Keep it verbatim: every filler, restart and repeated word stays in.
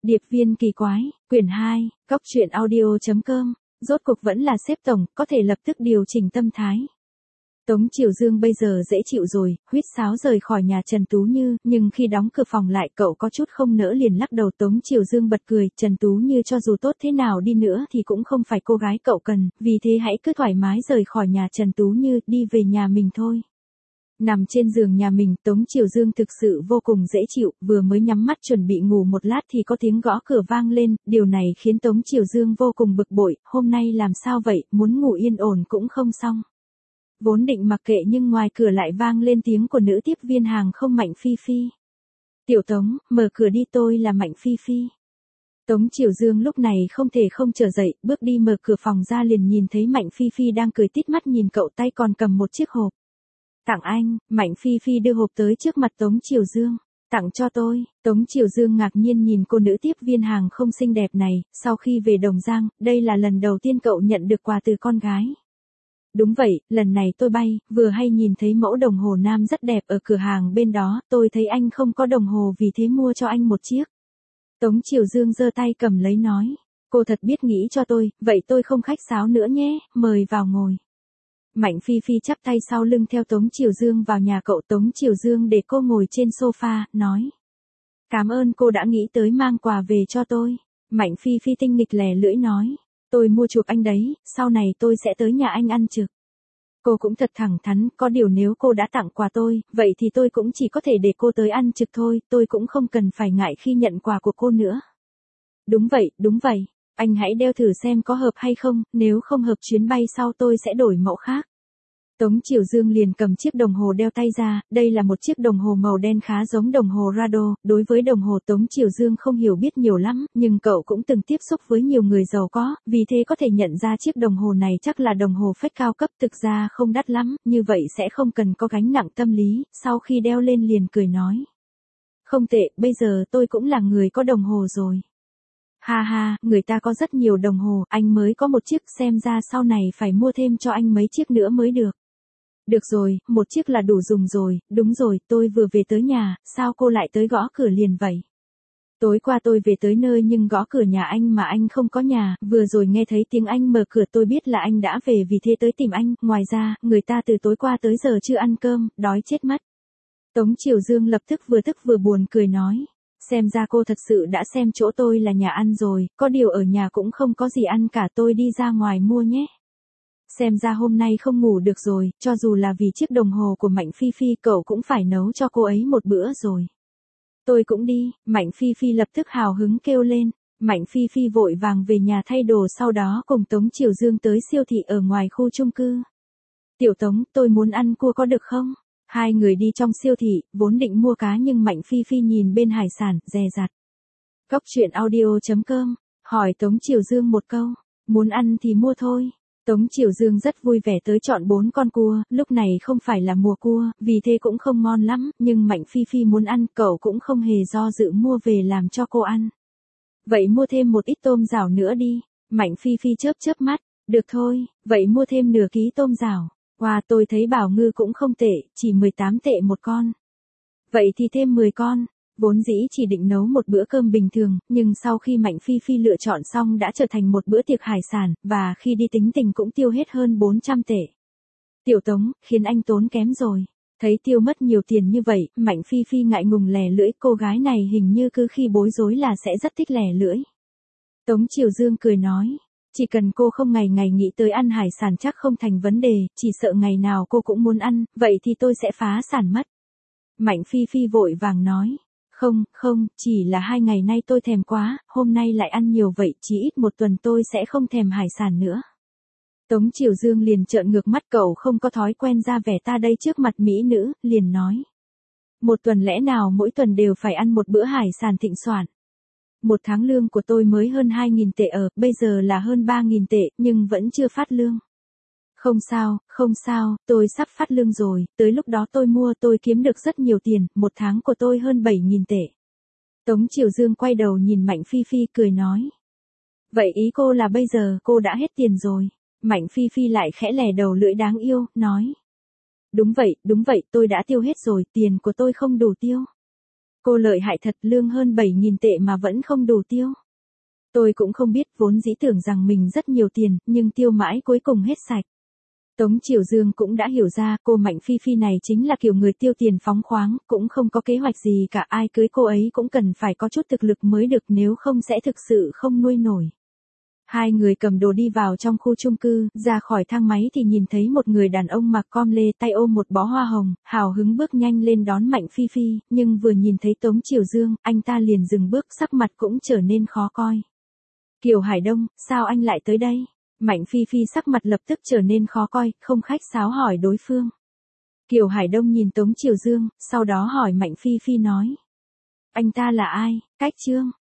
Điệp viên kỳ quái, quyển hai, Cóc truyện audio chấm com, rốt cuộc vẫn là sếp tổng, có thể lập tức điều chỉnh tâm thái. Tống Triều Dương bây giờ dễ chịu rồi, huýt sáo rời khỏi nhà Trần Tú Như, nhưng khi đóng cửa phòng lại cậu có chút không nỡ liền lắc đầu. Tống Triều Dương bật cười, Trần Tú Như cho dù tốt thế nào đi nữa thì cũng không phải cô gái cậu cần, vì thế hãy cứ thoải mái rời khỏi nhà Trần Tú Như, đi về nhà mình thôi. Nằm trên giường nhà mình, Tống Triều Dương thực sự vô cùng dễ chịu, vừa mới nhắm mắt chuẩn bị ngủ một lát thì có tiếng gõ cửa vang lên, điều này khiến Tống Triều Dương vô cùng bực bội, hôm nay làm sao vậy, muốn ngủ yên ổn cũng không xong. Vốn định mặc kệ nhưng ngoài cửa lại vang lên tiếng của nữ tiếp viên hàng không Mạnh Phi Phi. Tiểu Tống, mở cửa đi, tôi là Mạnh Phi Phi. Tống Triều Dương lúc này không thể không trở dậy, bước đi mở cửa phòng ra liền nhìn thấy Mạnh Phi Phi đang cười tít mắt nhìn cậu, tay còn cầm một chiếc hộp. Tặng anh, Mạnh Phi Phi đưa hộp tới trước mặt Tống Triều Dương. Tặng cho tôi, Tống Triều Dương ngạc nhiên nhìn cô nữ tiếp viên hàng không xinh đẹp này, sau khi về Đồng Giang, đây là lần đầu tiên cậu nhận được quà từ con gái. Đúng vậy, lần này tôi bay, vừa hay nhìn thấy mẫu đồng hồ nam rất đẹp ở cửa hàng bên đó, tôi thấy anh không có đồng hồ vì thế mua cho anh một chiếc. Tống Triều Dương giơ tay cầm lấy nói, cô thật biết nghĩ cho tôi, vậy tôi không khách sáo nữa nhé, mời vào ngồi. Mạnh Phi Phi chắp tay sau lưng theo Tống Triều Dương vào nhà cậu. Tống Triều Dương để cô ngồi trên sofa, nói. Cảm ơn cô đã nghĩ tới mang quà về cho tôi. Mạnh Phi Phi tinh nghịch lè lưỡi nói. Tôi mua chuộc anh đấy, sau này tôi sẽ tới nhà anh ăn trực. Cô cũng thật thẳng thắn, có điều nếu cô đã tặng quà tôi, vậy thì tôi cũng chỉ có thể để cô tới ăn trực thôi, tôi cũng không cần phải ngại khi nhận quà của cô nữa. Đúng vậy, đúng vậy. Anh hãy đeo thử xem có hợp hay không, nếu không hợp chuyến bay sau tôi sẽ đổi mẫu khác. Tống Triều Dương liền cầm chiếc đồng hồ đeo tay ra, đây là một chiếc đồng hồ màu đen khá giống đồng hồ Rado, đối với đồng hồ Tống Triều Dương không hiểu biết nhiều lắm, nhưng cậu cũng từng tiếp xúc với nhiều người giàu có, vì thế có thể nhận ra chiếc đồng hồ này chắc là đồng hồ phách cao cấp, thực ra không đắt lắm, như vậy sẽ không cần có gánh nặng tâm lý, sau khi đeo lên liền cười nói. Không tệ, bây giờ tôi cũng là người có đồng hồ rồi. Ha ha, người ta có rất nhiều đồng hồ, anh mới có một chiếc, xem ra sau này phải mua thêm cho anh mấy chiếc nữa mới được. Được rồi, một chiếc là đủ dùng rồi, đúng rồi, tôi vừa về tới nhà, sao cô lại tới gõ cửa liền vậy? Tối qua tôi về tới nơi nhưng gõ cửa nhà anh mà anh không có nhà, vừa rồi nghe thấy tiếng anh mở cửa tôi biết là anh đã về vì thế tới tìm anh, ngoài ra, người ta từ tối qua tới giờ chưa ăn cơm, đói chết mất. Tống Triều Dương lập tức vừa tức vừa buồn cười nói. Xem ra cô thật sự đã xem chỗ tôi là nhà ăn rồi, có điều ở nhà cũng không có gì ăn cả, tôi đi ra ngoài mua nhé. Xem ra hôm nay không ngủ được rồi, cho dù là vì chiếc đồng hồ của Mạnh Phi Phi cậu cũng phải nấu cho cô ấy một bữa rồi. Tôi cũng đi, Mạnh Phi Phi lập tức hào hứng kêu lên. Mạnh Phi Phi vội vàng về nhà thay đồ sau đó cùng Tống Triều Dương tới siêu thị ở ngoài khu chung cư. Tiểu Tống, tôi muốn ăn cua có được không? Hai người đi trong siêu thị, vốn định mua cá nhưng Mạnh Phi Phi nhìn bên hải sản, dè dặt. Cóc truyện audio chấm com, hỏi Tống Triều Dương một câu, muốn ăn thì mua thôi. Tống Triều Dương rất vui vẻ tới chọn bốn con cua, lúc này không phải là mùa cua, vì thế cũng không ngon lắm, nhưng Mạnh Phi Phi muốn ăn, cậu cũng không hề do dự mua về làm cho cô ăn. Vậy mua thêm một ít tôm rảo nữa đi, Mạnh Phi Phi chớp chớp mắt, được thôi, vậy mua thêm nửa ký tôm rảo. Wow, tôi thấy bảo ngư cũng không tệ, chỉ mười tám tệ một con. Vậy thì thêm mười con, vốn dĩ chỉ định nấu một bữa cơm bình thường, nhưng sau khi Mạnh Phi Phi lựa chọn xong đã trở thành một bữa tiệc hải sản, và khi đi tính tình cũng tiêu hết hơn bốn trăm tệ. Tiểu Tống, khiến anh tốn kém rồi. Thấy tiêu mất nhiều tiền như vậy, Mạnh Phi Phi ngại ngùng lè lưỡi, cô gái này hình như cứ khi bối rối là sẽ rất thích lè lưỡi. Tống Triều Dương cười nói. Chỉ cần cô không ngày ngày nghĩ tới ăn hải sản chắc không thành vấn đề, chỉ sợ ngày nào cô cũng muốn ăn, vậy thì tôi sẽ phá sản mất. Mạnh Phi Phi vội vàng nói, không, không, chỉ là hai ngày nay tôi thèm quá, hôm nay lại ăn nhiều vậy, chỉ ít một tuần tôi sẽ không thèm hải sản nữa. Tống Triều Dương liền trợn ngược mắt, cậu không có thói quen ra vẻ ta đây trước mặt mỹ nữ, liền nói. Một tuần lẽ nào mỗi tuần đều phải ăn một bữa hải sản thịnh soạn. Một tháng lương của tôi mới hơn hai nghìn tệ ở, bây giờ là hơn ba nghìn tệ, nhưng vẫn chưa phát lương. Không sao, không sao, tôi sắp phát lương rồi, tới lúc đó tôi mua tôi kiếm được rất nhiều tiền, một tháng của tôi hơn bảy nghìn tệ. Tống Triều Dương quay đầu nhìn Mạnh Phi Phi cười nói. Vậy ý cô là bây giờ cô đã hết tiền rồi. Mạnh Phi Phi lại khẽ lè đầu lưỡi đáng yêu, nói. Đúng vậy, đúng vậy, tôi đã tiêu hết rồi, tiền của tôi không đủ tiêu. Cô lợi hại thật, lương hơn bảy nghìn tệ mà vẫn không đủ tiêu. Tôi cũng không biết, vốn dĩ tưởng rằng mình rất nhiều tiền, nhưng tiêu mãi cuối cùng hết sạch. Tống Triều Dương cũng đã hiểu ra, cô Mạnh Phi Phi này chính là kiểu người tiêu tiền phóng khoáng, cũng không có kế hoạch gì cả, ai cưới cô ấy cũng cần phải có chút thực lực mới được, nếu không sẽ thực sự không nuôi nổi. Hai người cầm đồ đi vào trong khu chung cư, ra khỏi thang máy thì nhìn thấy một người đàn ông mặc com lê, tay ôm một bó hoa hồng, hào hứng bước nhanh lên đón Mạnh Phi Phi, nhưng vừa nhìn thấy Tống Triều Dương, anh ta liền dừng bước, sắc mặt cũng trở nên khó coi. Kiều Hải Đông, sao anh lại tới đây? Mạnh Phi Phi sắc mặt lập tức trở nên khó coi, không khách sáo hỏi đối phương. Kiều Hải Đông nhìn Tống Triều Dương, sau đó hỏi Mạnh Phi Phi nói. Anh ta là ai? Cách Trương.